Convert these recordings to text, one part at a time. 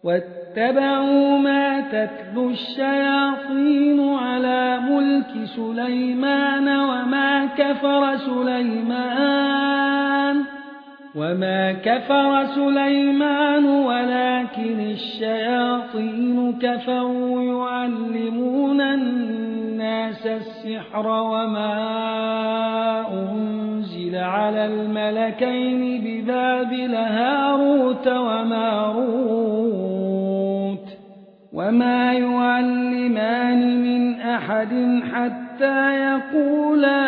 واتبعوا ما تتلو الشياطين على ملك سليمان وما كفر سليمان ولكن الشياطين كفروا يعلمون الناس السحر وما أنزل على الملكين ببابل هاروت وماروت وما يعلمان من أحد حتى يقولا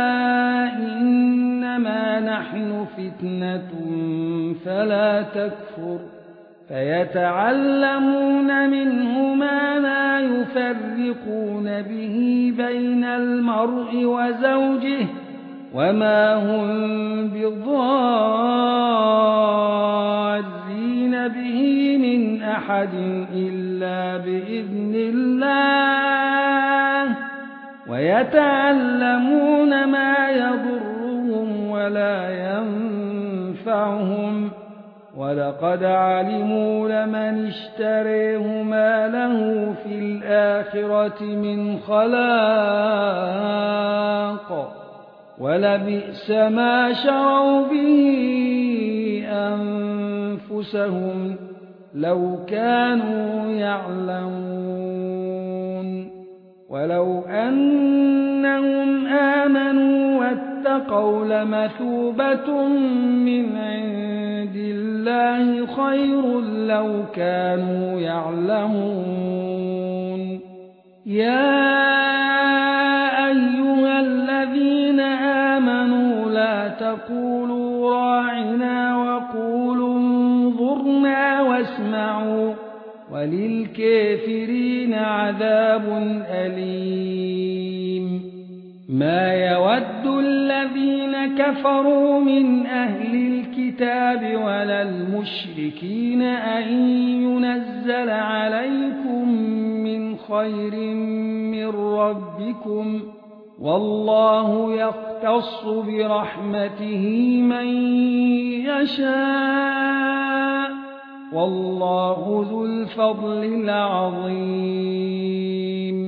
إنما نحن فتنة فلا تكفر فيتعلمون منهما ما يفرقون به بين المرء وزوجه وما هم بضارين به من أحد إلا بإذن الله ويتعلمون ما يضرهم ولا ينفعهم ولقد علموا لمن اشتريه ما له في الآخرة من خلاق ولبئس ما شروا به أنفسهم لو كانوا يعلمون ولو أنهم آمنوا واتقوا لمثوبة من عند الله خير لو كانوا يعلمون يا أيها الذين آمنوا لا تقولوا راعنا وقولوا انظرنا واسمعوا وللكافرين عذاب أليم ما يود الذين كفروا من أهل الكتاب ولا المشركين أن ينزل عليكم من خير من ربكم والله يختص برحمته من يشاء والله ذو الفضل العظيم